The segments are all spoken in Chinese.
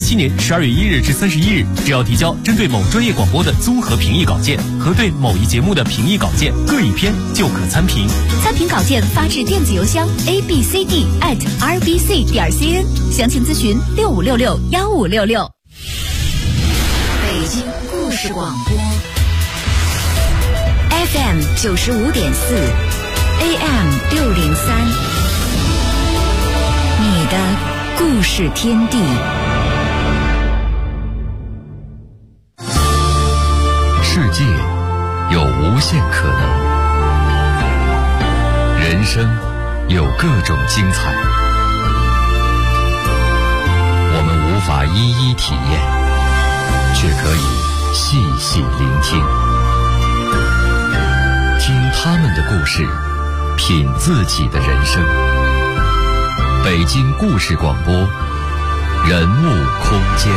2017年12月1日至31日，只要提交针对某专业广播的综合评议稿件和对某一节目的评议稿件各一篇，就可参评。 参评稿件发至电子邮箱 abcd@rbc.cn， 详情咨询65661566。北京故事广播 FM 95.4 AM 603，你的故事天地。 世界有无限可能，人生有各种精彩，我们无法一一体验，却可以细细聆听，听他们的故事，品自己的人生。北京故事广播，人物空间。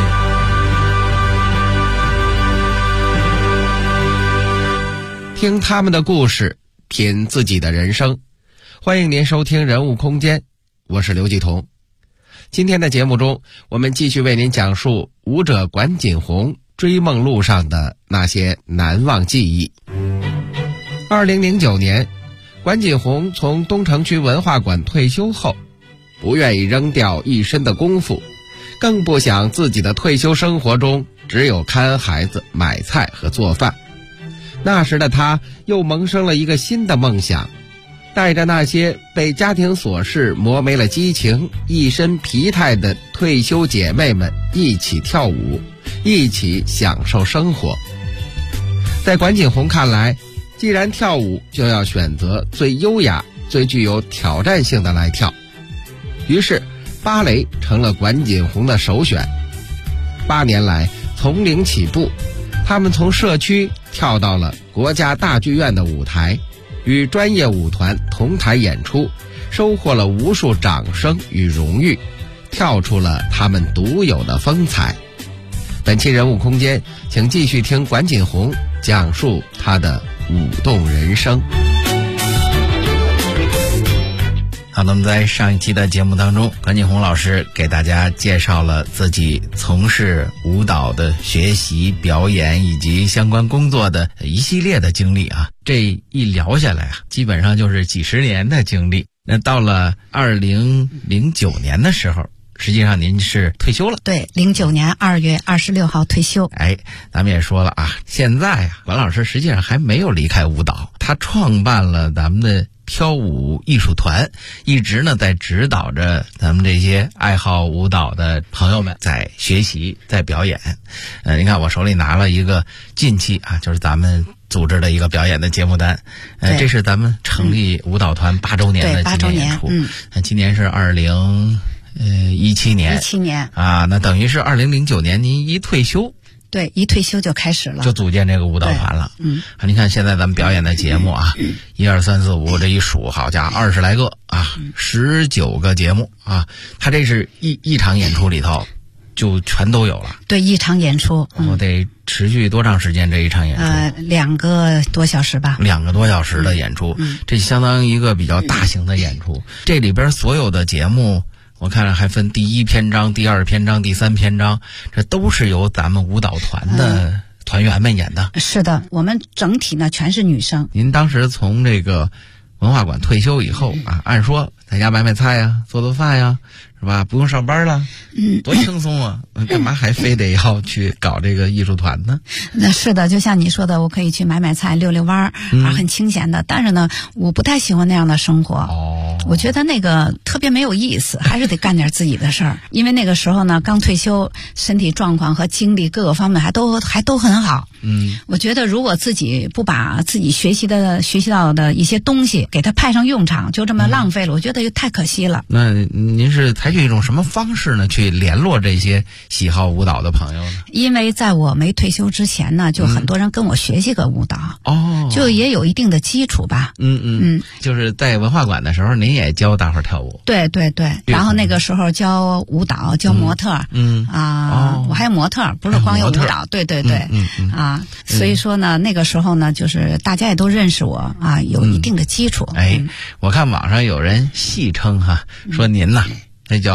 听他们的故事，品自己的人生。欢迎您收听人物空间，我是刘继彤。今天的节目中，我们继续为您讲述舞者管锦鸿追梦路上的那些难忘记忆。2009年，管锦鸿从东城区文化馆退休后，不愿意扔掉一身的功夫，更不想自己的退休生活中只有看孩子、买菜和做饭。那时的他又萌生了一个新的梦想，带着那些被家庭琐事磨没了激情、一身疲态的退休姐妹们一起跳舞，一起享受生活。在管锦鸿看来，既然跳舞，就要选择最优雅、最具有挑战性的来跳。于是芭蕾成了管锦鸿的首选。8年来，从零起步，他们从社区跳到了国家大剧院的舞台，与专业舞团同台演出，收获了无数掌声与荣誉，跳出了他们独有的风采。本期人物空间，请继续听管锦鸿讲述他的舞动人生。 好，那么在上一期的节目当中，管锦鸿老师给大家介绍了自己从事舞蹈的学习、表演以及相关工作的一系列的经历啊。这一聊下来啊，基本上就是几十年的经历。那到了2009年的时候，实际上您是退休了。 对，09年2月26号退休。 咱们也说了啊，现在啊，管老师实际上还没有离开舞蹈，他创办了咱们的跳舞艺术团，一直呢在指导着咱们这些爱好舞蹈的朋友们在学习、在表演。您看我手里拿了一个近期啊，就是咱们组织的一个表演的节目单。这是咱们成立舞蹈团8周年的纪念演出。今年是2017年。 17年啊，那等于是2009年您一退休。 对，一退休就开始了， 就组建这个舞蹈团了。您看现在咱们表演的节目啊，1、2、3、4、5这一数，好家伙，20来个啊，19个节目啊，它这是一场演出里头就全都有了。 对，一场演出， 我得持续多长时间？这一场演出 2个多小时吧。 2个多小时的演出，这相当于一个比较大型的演出。这里边所有的节目，我看了还分第1篇章、第2篇章、第3篇章，这都是由咱们舞蹈团的团员们演的。 是的，我们整体呢全是女生。 您当时从这个文化馆退休以后啊，按说在家买菜呀、做做饭呀，是吧？不用上班了，多轻松啊！干嘛还非得要去搞这个艺术团呢？ 那是的，就像你说的，我可以去买菜、溜溜弯很清闲的。但是呢，我不太喜欢那样的生活。我觉得那个特别没有意思，还是得干点自己的事儿。因为那个时候呢，刚退休，身体状况和精力各个方面还都很好。我觉得如果自己不把自己学习到的一些东西给它派上用场，就这么浪费了，我觉得又太可惜了。 那您是采取一种什么方式呢，去联络这些喜好舞蹈的朋友呢？ 因为在我没退休之前呢，就很多人跟我学习过舞蹈，就也有一定的基础吧。 就是在文化馆的时候，您也教大伙儿跳舞。 对对对，然后那个时候教舞蹈，教模特，我还有模特，不是光有舞蹈。对对对，所以说呢，那个时候呢，就是大家也都认识我啊，有一定的基础。 我看网上有人戏称说您呐，那叫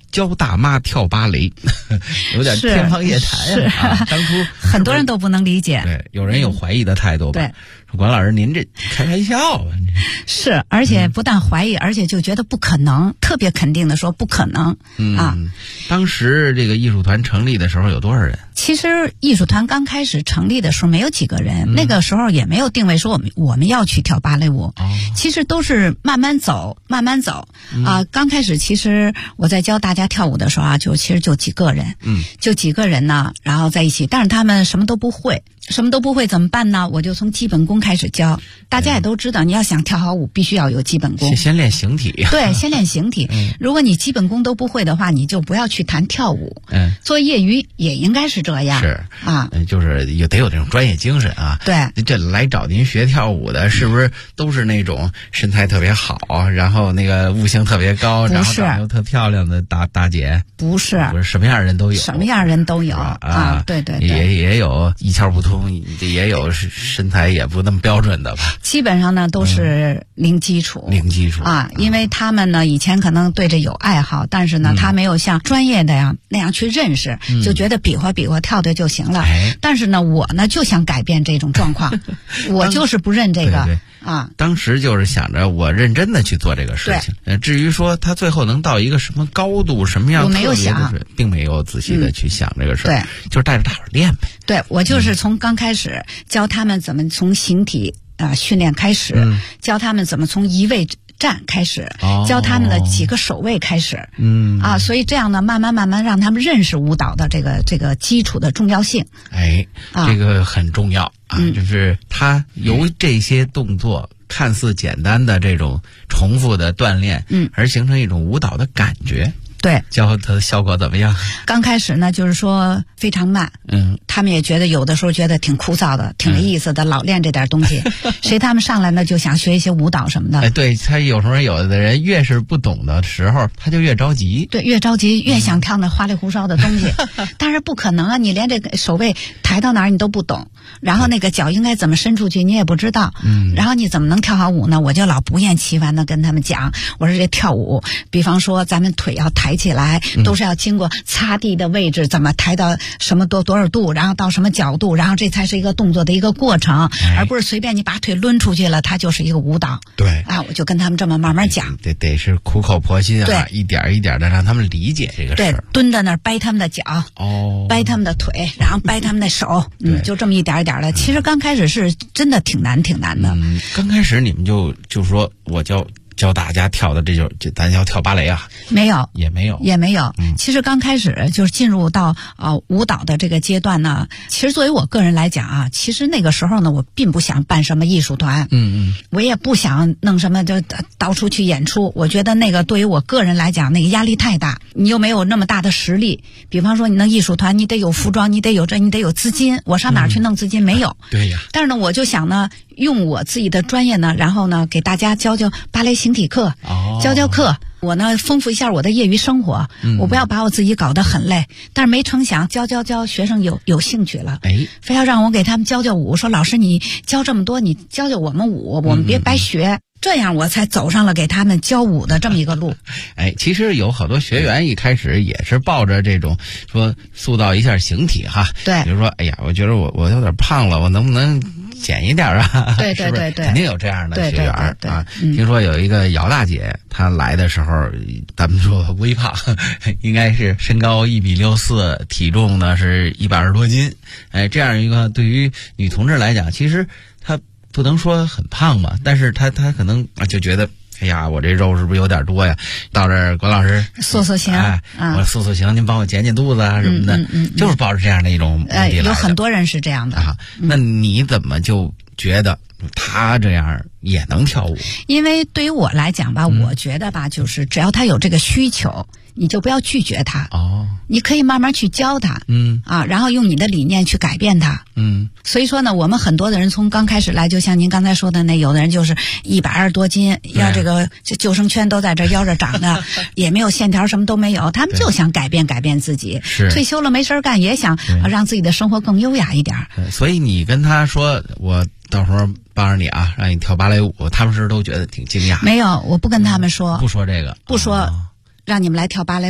教大妈跳芭蕾，有点天方夜谭啊！当初很多人都不能理解， 对，有人有怀疑的态度吧？ 对， 说管老师您这开玩笑啊！ 是，而且不但怀疑，而且就觉得不可能，特别肯定的说不可能啊。 当时这个艺术团成立的时候有多少人？ 其实艺术团刚开始成立的时候没有几个人，那个时候也没有定位说我们要去跳芭蕾舞，其实都是慢慢走啊。刚开始其实我在教大家跳舞的时候啊，其实就几个人，就几个人呢，然后在一起，但是他们什么都不会怎么办呢？我就从基本功开始教。大家也都知道，你要想跳好舞，必须要有基本功， 先练形体。 对，先练形体。如果你基本功都不会的话，你就不要去谈跳舞。做业余也应该是这样。 是啊， 就是得有这种专业精神啊。 对， 这来找您学跳舞的，是不是都是那种身材特别好，然后那个悟性特别高，然后长得又特漂亮的大姐？ 不是， 什么样的人都有， 什么样人都有啊。对， 也有一窍不通，也有身材也不那么标准的吧。 基本上呢都是零基础啊，因为他们呢以前可能对这有爱好，但是呢他没有像专业的那样去认识，就觉得比划跳对就行了。但是呢我呢就想改变这种状况，我就是不认这个。 对啊， 当时就是想着我认真的去做这个事情。至于说他最后能到一个什么高度，什么样特别的，我没有想，并没有仔细的去想这个事。 对， 就是带着大伙儿练呗。 对，我就是从刚开始教他们怎么从形体训练开始，教他们怎么从移位站开始，教他们的几个手位开始，所以这样呢，慢慢让他们认识舞蹈的这个基础的重要性。 这个很重要啊，就是他由这些动作看似简单的这种重复的锻炼，而形成一种舞蹈的感觉。 对， 教它的效果怎么样？ 刚开始呢，就是说非常慢，他们也觉得有的时候觉得挺枯燥的，挺没意思的，老练这点东西。谁他们上来呢就想学一些舞蹈什么的。 对，他有时候有的人越是不懂的时候，他就越着急。 对，越着急越想跳那花里胡哨的东西，但是不可能啊！你连这个手背抬到哪儿你都不懂，然后那个脚应该怎么伸出去你也不知道，然后你怎么能跳好舞呢？我就老不厌其烦的跟他们讲，我说这跳舞，比方说咱们腿要抬起来，都是要经过擦地的位置，怎么抬到什么多少度，然后到什么角度，然后这才是一个动作的一个过程，而不是随便你把腿抡出去了，它就是一个舞蹈。 对啊， 我就跟他们这么慢慢讲， 得是苦口婆心啊，一点一点的让他们理解这个事儿。 对，蹲在那儿掰他们的脚，掰他们的腿，然后掰他们的手，就这么一点一点的。其实刚开始是真的挺难的。 刚开始你们就说我教大家跳的就咱要跳芭蕾啊？也没有。 其实刚开始就是进入到舞蹈的这个阶段呢，其实作为我个人来讲啊，其实那个时候呢，我并不想办什么艺术团，我也不想弄什么就到处去演出。我觉得那个对于我个人来讲，那个压力太大，你又没有那么大的实力。比方说你弄艺术团，你得有服装，你得有资金，我上哪儿去弄资金？没有。 对呀。 但是呢，我就想呢，用我自己的专业呢，然后呢，给大家教芭蕾形体课，教课。我呢，丰富一下我的业余生活，我不要把我自己搞得很累。但是没成想，教学生有兴趣了，非要让我给他们教舞。说老师，你教这么多，你教我们舞，我们别白学。这样我才走上了给他们教舞的这么一个路。 其实有好多学员一开始也是抱着这种说塑造一下形体哈。 对， 比如说，我觉得我有点胖了，我能不能减一点啊？ 对， 肯定有这样的学员啊。听说有一个姚大姐，她来的时候，咱们说微胖，应该是身高1.64米，体重呢是120多斤。这样一个对于女同志来讲，其实她不能说很胖嘛，但是她可能就觉得，我这肉是不是有点多呀？到这儿，管老师塑形， 我塑形，您帮我减肚子啊什么的，就是抱着这样的一种目的来的。 有很多人是这样的啊。那你怎么就觉得他这样也能跳舞？ 因为对于我来讲吧，我觉得吧，就是只要他有这个需求，你就不要拒绝他。你可以慢慢去教他，然后用你的理念去改变他。所以说呢，我们很多的人从刚开始来，就像您刚才说的那，有的人就是120多斤，要这个救生圈都在这腰着长的，也没有线条，什么都没有，他们就想改变自己。退休了没事干，也想让自己的生活更优雅一点。 所以你跟他说，我到时候帮着你啊，让你跳芭蕾舞，他们是都觉得挺惊讶。 没有，我不跟他们说， 不说这个， 不说让你们来跳芭蕾舞。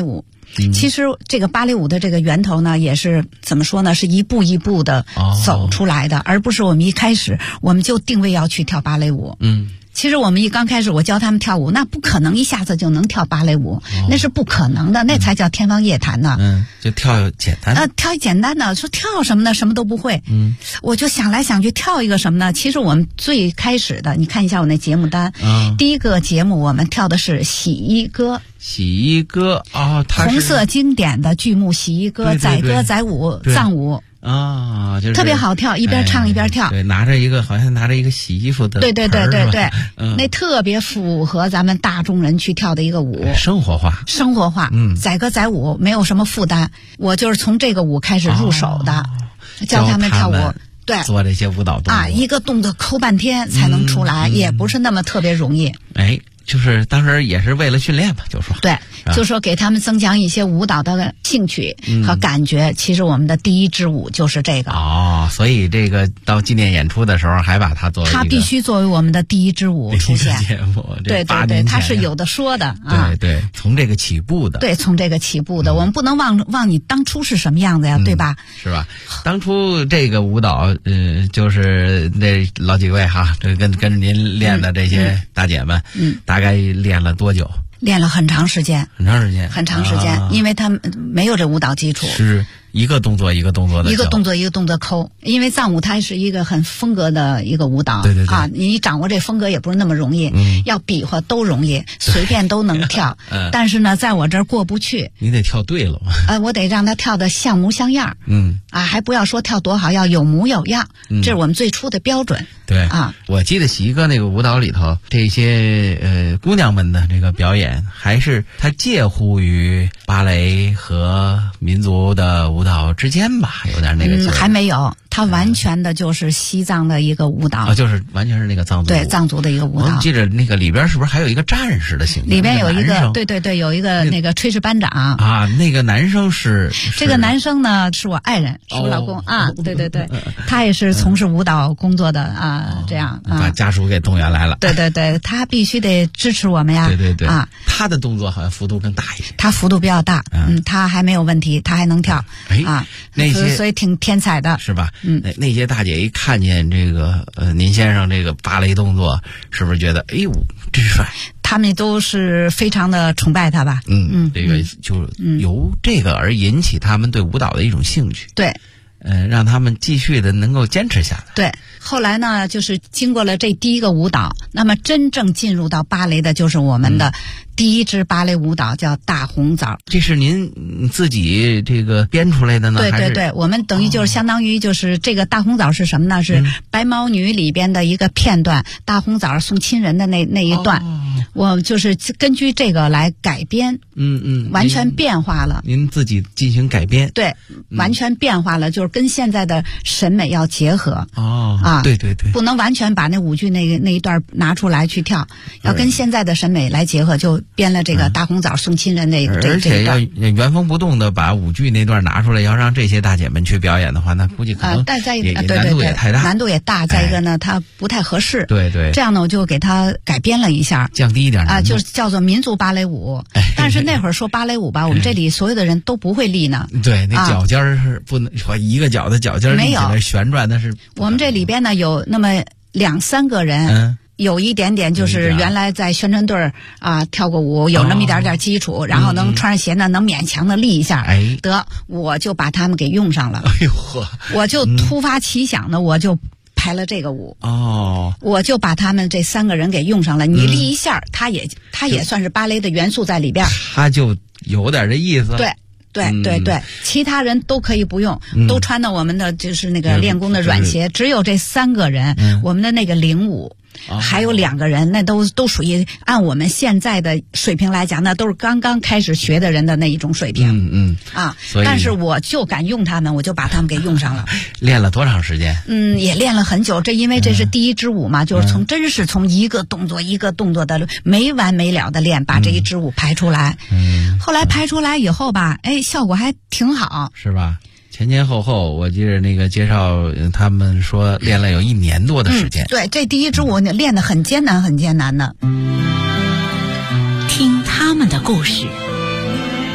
其实这个芭蕾舞的这个源头呢，也是怎么说呢？是一步一步的走出来的，而不是我们一开始我们就定位要去跳芭蕾舞。其实我们刚开始我教他们跳舞，那不可能一下子就能跳芭蕾舞，那是不可能的，那才叫天方夜谭呢。 就跳简单的。 跳简单的，说跳什么呢？什么都不会。我就想来想去跳一个什么呢？其实我们最开始的，你看一下我那节目单，第一个节目我们跳的是洗衣歌。 洗衣歌啊，它是红色经典的剧目洗衣歌，载歌载舞藏舞。 就是特别好跳，一边唱一边跳。 对，好像拿着一个洗衣服的。 对，那特别符合咱们大众人去跳的一个舞， 生活化。 载歌载舞，没有什么负担。我就是从这个舞开始入手的，教他们跳舞。对， 做这些舞蹈动作一个动作抠半天才能出来，也不是那么特别容易。 就是当时也是为了训练吧，就说对，就说给他们增强一些舞蹈的兴趣和感觉。其实我们的第一支舞就是这个所以这个到纪念演出的时候还把它作为它必须作为我们的第一支舞出现。 节目对，它是有的说的对，从这个起步的。 对，从这个起步的，我们不能忘你当初是什么样子呀，对吧？ 是吧？当初这个舞蹈就是那老几位哈，这跟着您练的这些大姐们大概练了多久？ 练了很长时间，因为他们没有这舞蹈基础， 是一个动作一个动作的， 一个动作抠。因为藏舞它是一个很风格的一个舞蹈， 对你掌握这风格也不是那么容易，要比划都容易，随便都能跳。但是呢，在我这儿过不去， 你得跳对了。 我得让他跳的像模像样。还不要说跳多好，要有模有样，这是我们最初的标准。 对我记得洗衣歌那个舞蹈里头，这些姑娘们的这个表演，还是它介乎于芭蕾和民族的舞蹈之间吧，有点那个还没有，它完全的就是西藏的一个舞蹈， 就是完全是那个藏族对藏族的一个舞蹈。 我记着那个里边是不是还有一个战士的形象？ 里边有一个对，有一个那个炊事班长那个男生是这个男生呢是我爱人，是我老公对，他也是从事舞蹈工作的这样把家属给动员来了。 对，他必须得支持我们呀。 对他的动作好像幅度更大一点， 他幅度比较大，他还没有问题，他还能跳那些所以挺天才的， 是吧？那些大姐一看见这个您先生这个芭蕾动作，是不是觉得哎呦真帅？ 他们都是非常的崇拜他吧？ 这个就由这个而引起他们对舞蹈的一种兴趣。 对。 让他们继续的能够坚持下来。 对，后来呢，就是经过了这第一个舞蹈，那么真正进入到芭蕾的就是我们的第一支芭蕾舞蹈，叫大红枣。 这是您自己这个编出来的呢？ 对，我们等于就是相当于就是这个大红枣是什么呢？是白毛女里边的一个片段，大红枣送亲人的那一段，我就是根据这个来改编，完全变化了。 您自己进行改编？ 对，完全变化了，就是跟现在的审美要结合。对，不能完全把那舞剧那一段拿出来去跳，要跟现在的审美来结合，就编了这个大红枣送亲人这一段。 而且要原封不动的把舞剧那段拿出来，要让这些大姐们去表演的话，那估计可能难度也太大， 难度也大。再一个呢，它不太合适。 对， 这样呢，我就给它改编了一下， 降低一点就是叫做民族芭蕾舞。但是那会儿说芭蕾舞吧，我们这里所有的人都不会立呢。 对，那脚尖是不能说一个脚的脚尖立起来旋转，那是我们这里边呢有那么2-3个人。有一点点就是原来在宣传队跳过舞，有那么一点基础，然后能穿上鞋呢，能勉强的立一下。得，我就把他们给用上了。我就突发奇想的，我就排了这个舞。我就把他们这3个人给用上了。你立一下，他也算是芭蕾的元素在里边， 他就有点这意思。 对，其他人都可以不用，都穿的我们的就是那个练功的软鞋，只有这3个人，我们的那个领舞。还有2个人，那都属于按我们现在的水平来讲，那都是刚刚开始学的人的那一种水平。但是我就敢用他们，我就把他们给用上了。 练了多长时间？ 也练了很久。因为这是第一支舞嘛，就是真是从一个动作一个动作的没完没了的练，把这一支舞排出来。后来排出来以后吧，效果还挺好， 是吧？前后，我记得那个介绍，他们说练了有1年多的时间。 对，这第一支舞练得很艰难，很艰难的。 听他们的故事，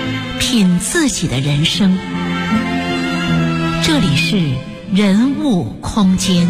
品自己的人生。这里是人物空间。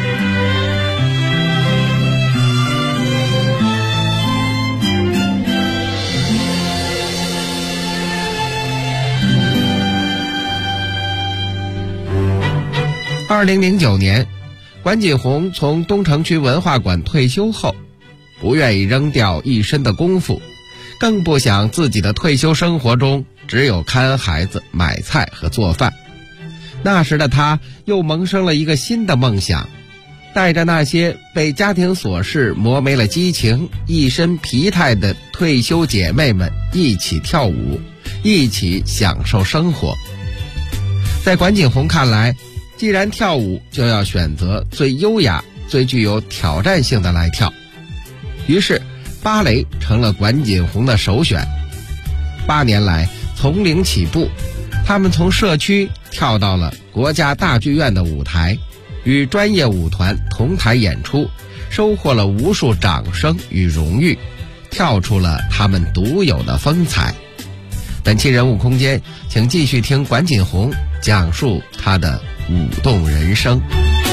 2009年，管锦鸿从东城区文化馆退休后，不愿意扔掉一身的功夫，更不想自己的退休生活中只有看孩子、买菜和做饭。那时的他又萌生了一个新的梦想，带着那些被家庭琐事磨没了激情、一身疲态的退休姐妹们一起跳舞，一起享受生活。在管锦鸿看来，既然跳舞，就要选择最优雅、最具有挑战性的来跳。于是芭蕾成了管锦鸿的首选。8年来，从零起步，他们从社区跳到了国家大剧院的舞台，与专业舞团同台演出，收获了无数掌声与荣誉，跳出了他们独有的风采。本期人物空间，请继续听管锦鸿讲述他的舞动人生。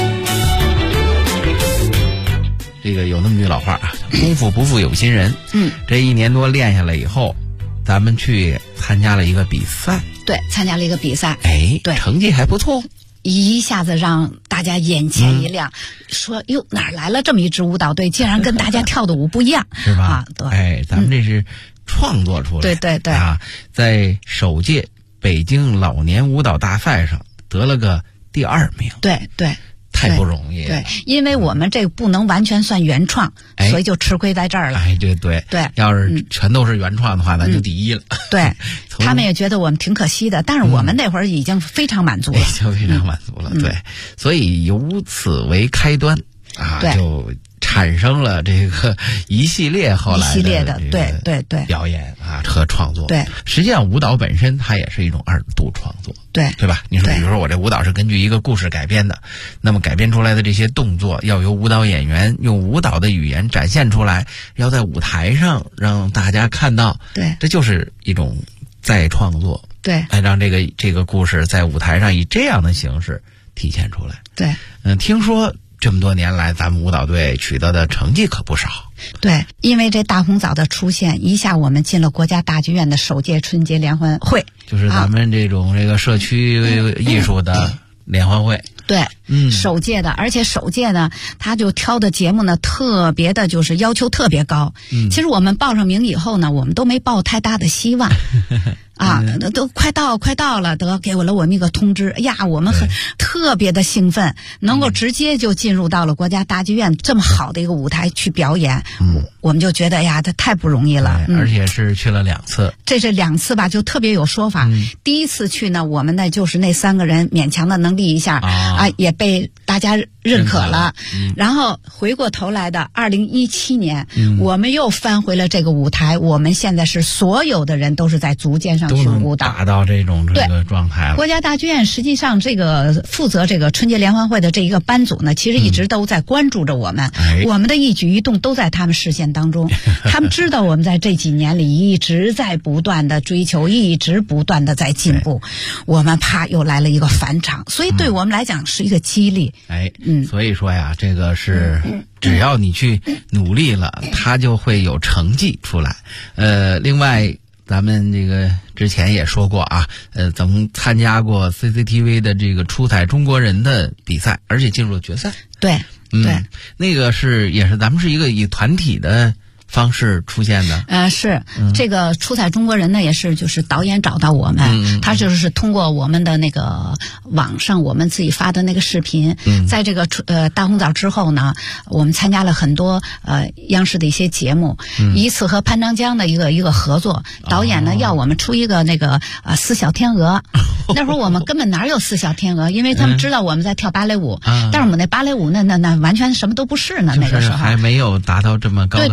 这个有那么句老话啊，功夫不负有心人。这1年多练下来以后，咱们去参加了一个比赛。 对，参加了一个比赛。对， 成绩还不错， 一下子让大家眼前一亮，说哟，哪来了这么一支舞蹈队，竟然跟大家跳的舞不一样， 是吧？ 啊，对， 咱们这是创作出来的。 对啊，在首届北京老年舞蹈大赛上得了个第2名。 对， 太不容易了。 对，因为我们这个不能完全算原创，所以就吃亏在这儿了。 对，要是全都是原创的话，咱就第一了。 对，他们也觉得我们挺可惜的，但是我们那会儿已经非常满足了， 已经非常满足了。对，所以由此为开端啊，就产生了这个一系列后来的对表演啊和创作。 对， 实际上舞蹈本身它也是一种2度创作。对吧？你说，比如说我这舞蹈是根据一个故事改编的，那么改编出来的这些动作要由舞蹈演员用舞蹈的语言展现出来，要在舞台上让大家看到。 对， 这就是一种再创作。 对， 让这个故事在舞台上以这样的形式体现出来。 对， 听说这么多年来，咱们舞蹈队取得的成绩可不少。 对，因为这大红枣的出现，一下我们进了国家大剧院的首届春节联欢会， 就是咱们这个社区艺术的联欢会。 对，首届的，而且首届呢，他就挑的节目呢，特别的就是要求特别高。其实我们报上名以后呢，我们都没抱太大的希望。啊，都快到了，得给我们一个通知。哎呀，我们特别的兴奋，能够直接就进入到了国家大剧院这么好的一个舞台去表演。我们就觉得，哎呀，这太不容易了。 而且是去了2次。 这2次吧，就特别有说法。第一次去呢，我们呢就是那3个人勉强的能立一下啊，也被大家认可了。然后回过头来的2017年，我们又翻回了这个舞台。我们现在是所有的人都是在足尖上去舞蹈， 达到这个状态了。 国家大剧院实际上这个负责这个春节联欢会的这一个班组呢，其实一直都在关注着我们，我们的一举一动都在他们视线当中。他们知道我们在这几年里一直在不断的追求，一直不断的在进步。我们啪又来了一个返场，所以对我们来讲是一个激励。 所以说呀，这个是只要你去努力了，它就会有成绩出来。另外，咱们这个之前也说过啊，咱们参加过 CCTV 的这个出彩中国人的比赛，而且进入了决赛。 对， 那个也是咱们是一个以团体的方式出现的。 是这个出彩中国人呢，也是就是导演找到我们，他就是通过我们的那个网上我们自己发的那个视频，在这个大红枣之后呢，我们参加了很多央视的一些节目，以此和潘长江的一个合作，导演呢要我们出一个那个四小天鹅。那会儿我们根本哪有四小天鹅，因为他们知道我们在跳芭蕾舞，但是我们那芭蕾舞那完全什么都不是呢，那个时候还没有达到这么高的水平。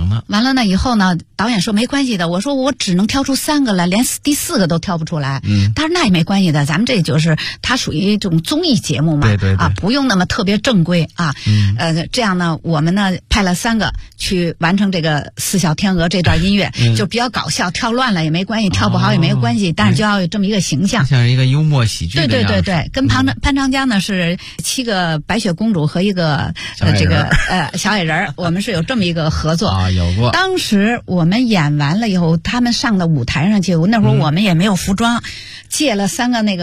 成呢。 完了呢以后呢，导演说没关系的，我说我只能挑出3个来，连第4个都挑不出来。他说那也没关系的，咱们这就是它属于这种综艺节目嘛， 对对对， 不用那么特别正规啊。这样呢，我们呢派了3个去完成这个《四小天鹅》这段音乐，就比较搞笑，跳乱了也没关系，跳不好也没有关系，但是就要有这么一个形象， 像一个幽默喜剧的样子。 对对对对，跟潘长江呢是7个白雪公主和一个这个小矮人，我们是有这么一个合作啊，有过。 当时我们演完了以后，他们上到舞台上去，那会儿我们也没有服装，借了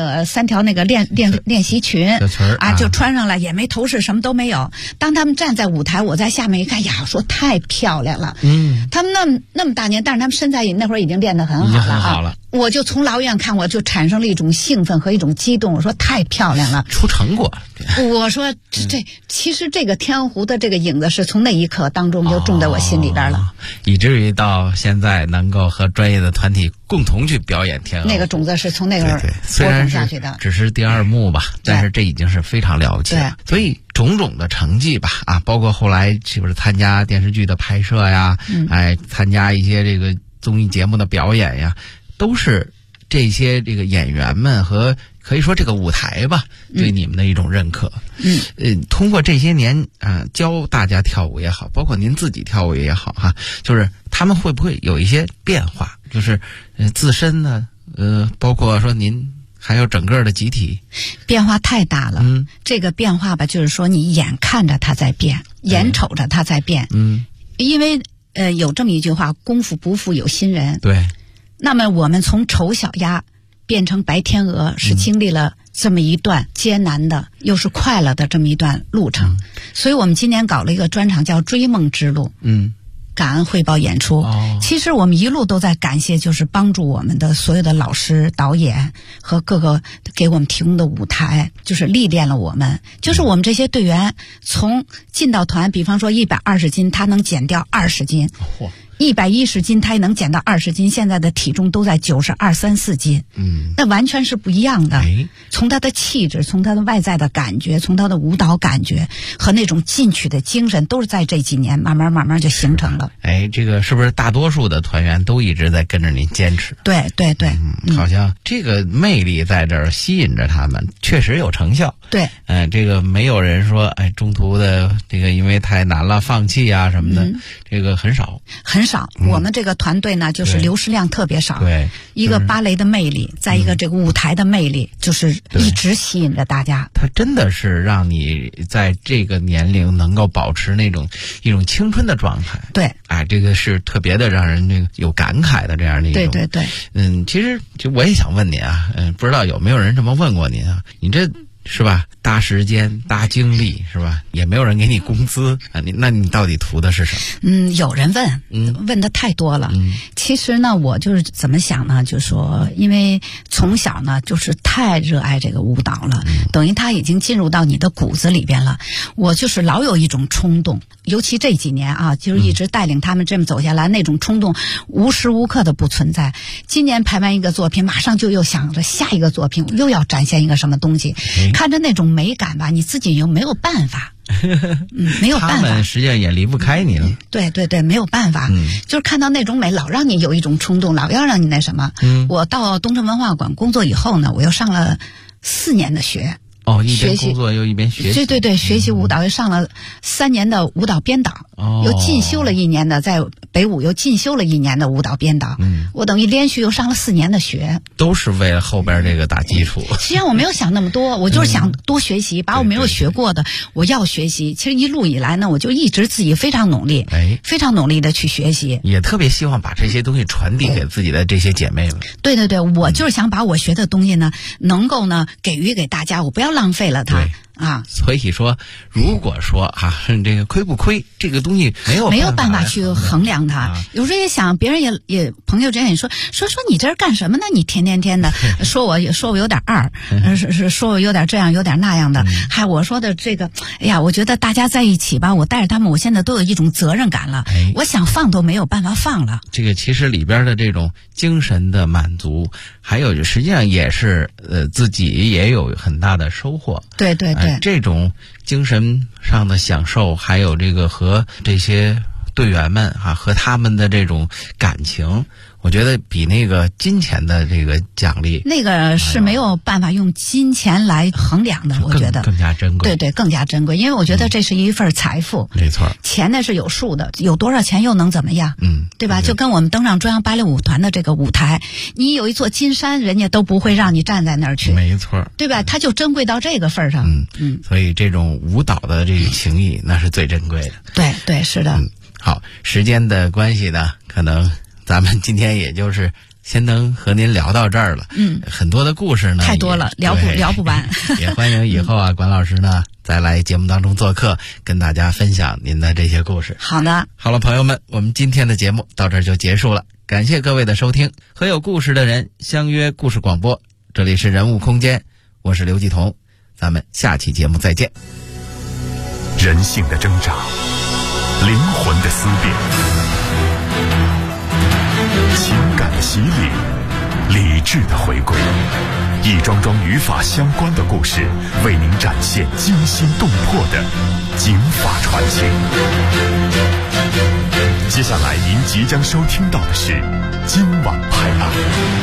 3条那个练习裙啊，就穿上了，也没头饰，什么都没有。当他们站在舞台，我在下面一看，呀，说太漂亮了。他们那么大年，但是他们身材那会儿已经练得很好了。我就从老远看，我就产生了一种兴奋和一种激动。我说太漂亮了， 出成果。 我说其实这个天鹅湖的这个影子是从那一刻当中就种在我心里边了， 以至于到现在能够和专业的团体共同去表演天鹅湖。 那个种子是从那个虽然是只是第2幕吧，但是这已经是非常了不起了。所以种种的成绩吧，包括后来是不是参加电视剧的拍摄呀，参加一些这个综艺节目的表演呀，都是这些这个演员们和可以说这个舞台吧，对你们的一种认可。通过这些年教大家跳舞也好，包括您自己跳舞也好就是他们会不会有一些变化？就是自身呢，包括说您还有整个的集体变化太大了。这个变化吧，就是说你眼看着它在变，眼瞅着它在变。因为有这么一句话，功夫不负有心人。 对。 那么我们从丑小鸭变成白天鹅，是经历了这么一段艰难的又是快乐的这么一段路程。所以我们今年搞了一个专场叫追梦之路。感恩汇报演出。其实我们一路都在感谢，就是帮助我们的所有的老师、导演和各个给我们提供的舞台，就是历练了我们。就是我们这些队员从进到团，比方说120斤，他能减掉20斤。110斤，他也能减到20斤，现在的体重都在92、34斤。那完全是不一样的。从他的气质，从他的外在的感觉，从他的舞蹈感觉和那种进取的精神，都是在这几年慢慢就形成了。 这个是不是大多数的团员都一直在跟着您坚持？ 对对对。 好像这个魅力在这儿吸引着他们，确实有成效。 对。 这个没有人说中途的这个因为太难了放弃啊什么的，这个很少。我们这个团队呢，就是流失量特别少。 对， 一个芭蕾的魅力，再一个这个舞台的魅力，就是一直吸引着大家。 它真的是让你在这个年龄能够保持一种青春的状态。 对， 这个是特别的让人这个有感慨的这样的一种。 对对对。 其实我也想问您不知道有没有人这么问过您你这是吧？大时间、大精力是吧？也没有人给你工资那你到底图的是什么？ 有人问的太多了。其实呢，我就是怎么想呢？就是说，因为从小呢，就是太热爱这个舞蹈了，等于它已经进入到你的骨子里边了。我就是老有一种冲动，尤其这几年就是一直带领他们这么走下来，那种冲动无时无刻的不存在。今年排完一个作品，马上就又想着下一个作品，又要展现一个什么东西。看着那种美感吧，你自己又没有办法。没有办法， 他们实际上也离不开你了。 对对对，没有办法。就是看到那种美，老让你有一种冲动，老要让你那什么。我到东城文化馆工作以后呢，我又上了4年的学。 一边工作又一边学习。 对对对，学习舞蹈，又上了3年的舞蹈编导，又进修了1年的，在北舞又进修了1年的舞蹈编导。我等于连续又上了4年的学， 都是为了后边这个打基础。 实际上我没有想那么多，我就是想多学习，把我没有学过的我要学习。其实一路以来呢，我就一直自己非常努力，非常努力的去学习， 也特别希望把这些东西传递给自己的这些姐妹们。 对对对，我就是想把我学的东西呢，能够呢给予给大家，我不要浪费了它。 所以说，如果说这个亏不亏，这个东西没有办法去衡量它。有时候也想，别人也朋友之间也说你这是干什么呢？你天天的说我有点二，说我有点这样有点那样的。我说的这个，我觉得大家在一起吧，我带着他们，我现在都有一种责任感了。我想放都没有办法放了。 这个其实里边的这种精神的满足，还有实际上也是自己也有很大的收获。 对对对。 这种精神上的享受，还有这个和这些队员们和他们的这种感情，我觉得比那个金钱的这个奖励， 那个是没有办法用金钱来衡量的，我觉得更加珍贵。 对，更加珍贵，因为我觉得这是一份财富。 没错， 钱呢是有数的，有多少钱又能怎么样？对吧？就跟我们登上中央芭蕾舞团的这个舞台，你有一座金山，人家都不会让你站在那儿去。 没错， 对吧？它就珍贵到这个份上。 所以这种舞蹈的这个情谊，那是最珍贵的。 对，是的。 好，时间的关系呢，可能咱们今天也就是先能和您聊到这儿了。很多的故事呢， 太多了，聊不完。 也欢迎以后管老师呢再来节目当中做客，跟大家分享您的这些故事。 好的， 好了，朋友们，我们今天的节目到这儿就结束了，感谢各位的收听，和有故事的人相约故事广播，这里是人物空间，我是刘继彤，咱们下期节目再见。 人性的挣扎，灵魂的思辨，情感的洗礼，理智的回归，一桩桩与法相关的故事，为您展现惊心动魄的警法传奇。接下来您即将收听到的是今晚拍案。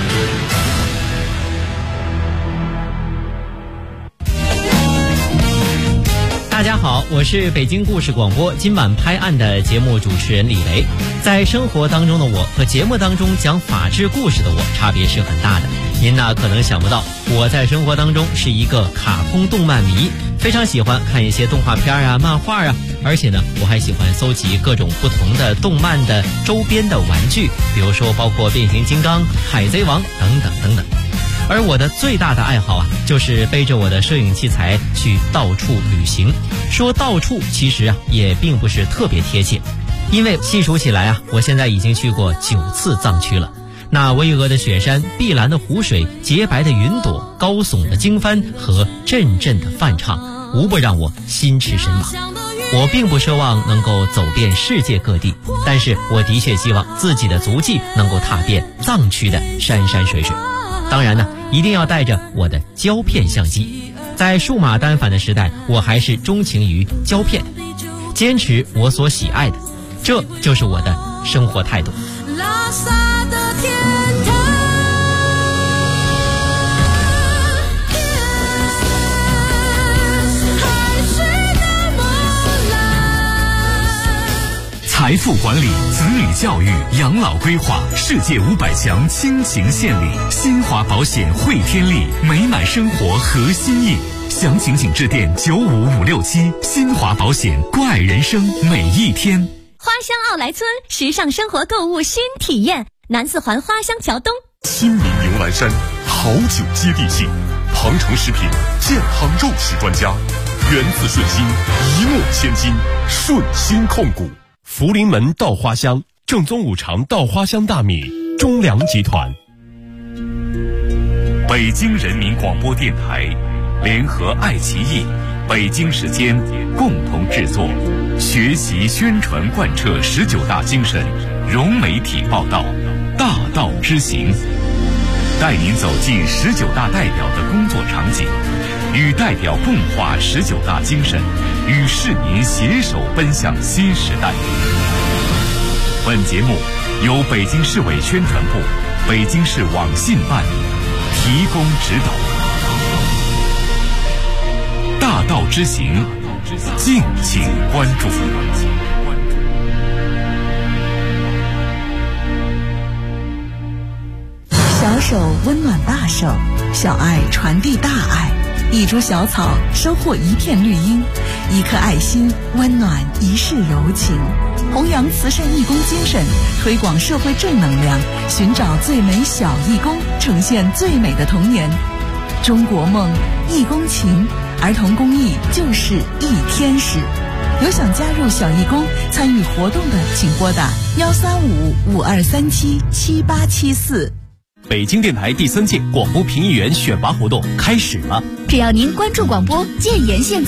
大家好，我是北京故事广播今晚拍案的节目主持人李雷。在生活当中的我和节目当中讲法治故事的我差别是很大的。您呢可能想不到，我在生活当中是一个卡通动漫迷，非常喜欢看一些动画片啊、漫画啊，而且呢我还喜欢搜集各种不同的动漫的周边的玩具，比如说包括变形金刚、海贼王等等等等。而我的最大的爱好就是背着我的摄影器材去到处旅行。说到处其实也并不是特别贴切，因为细数起来我现在已经去过9次藏区了。那巍峨的雪山、碧蓝的湖水、洁白的云朵、高耸的经幡和阵阵的梵唱，无不让我心驰神往。我并不奢望能够走遍世界各地，但是我的确希望自己的足迹能够踏遍藏区的山山水水。当然呢，一定要带着我的胶片相机。在数码单反的时代，我还是钟情于胶片，坚持我所喜爱的，这就是我的生活态度。拉萨的天堂，海水的梦蓝。财富管理、子女教育、养老规划，世界500强倾情献礼。新华保险汇天利，美满生活核心意。详情请致电95567。新华保险，关爱人生每一天。 花乡奥莱村时尚生活购物新体验，南四环花乡桥东。 新民牛栏山，好酒接地气。庞城食品健康肉食专家，源自顺心，一诺千金，顺心控股。福临门稻花香，正宗五常稻花香大米，中粮集团。北京人民广播电台联合爱奇艺、北京时间共同制作，学习宣传贯彻19大精神，融媒体报道，大道之行，带您走进19大代表的工作场景，与代表共话19大精神，与市民携手奔向新时代。本节目由北京市委宣传部、北京市网信办提供指导。大道之行，敬请关注。 小手温暖大手，小爱传递大爱。一株小草收获一片绿荫，一颗爱心温暖一世柔情。弘扬慈善义工精神，推广社会正能量，寻找最美小义工，呈现最美的童年。中国梦，义工情，儿童公益就是一天使。有想加入小义工参与活动的，请拨打135-5237-7874。 北京电台第3届广播评议员选拔活动开始了， 只要您关注广播，建言献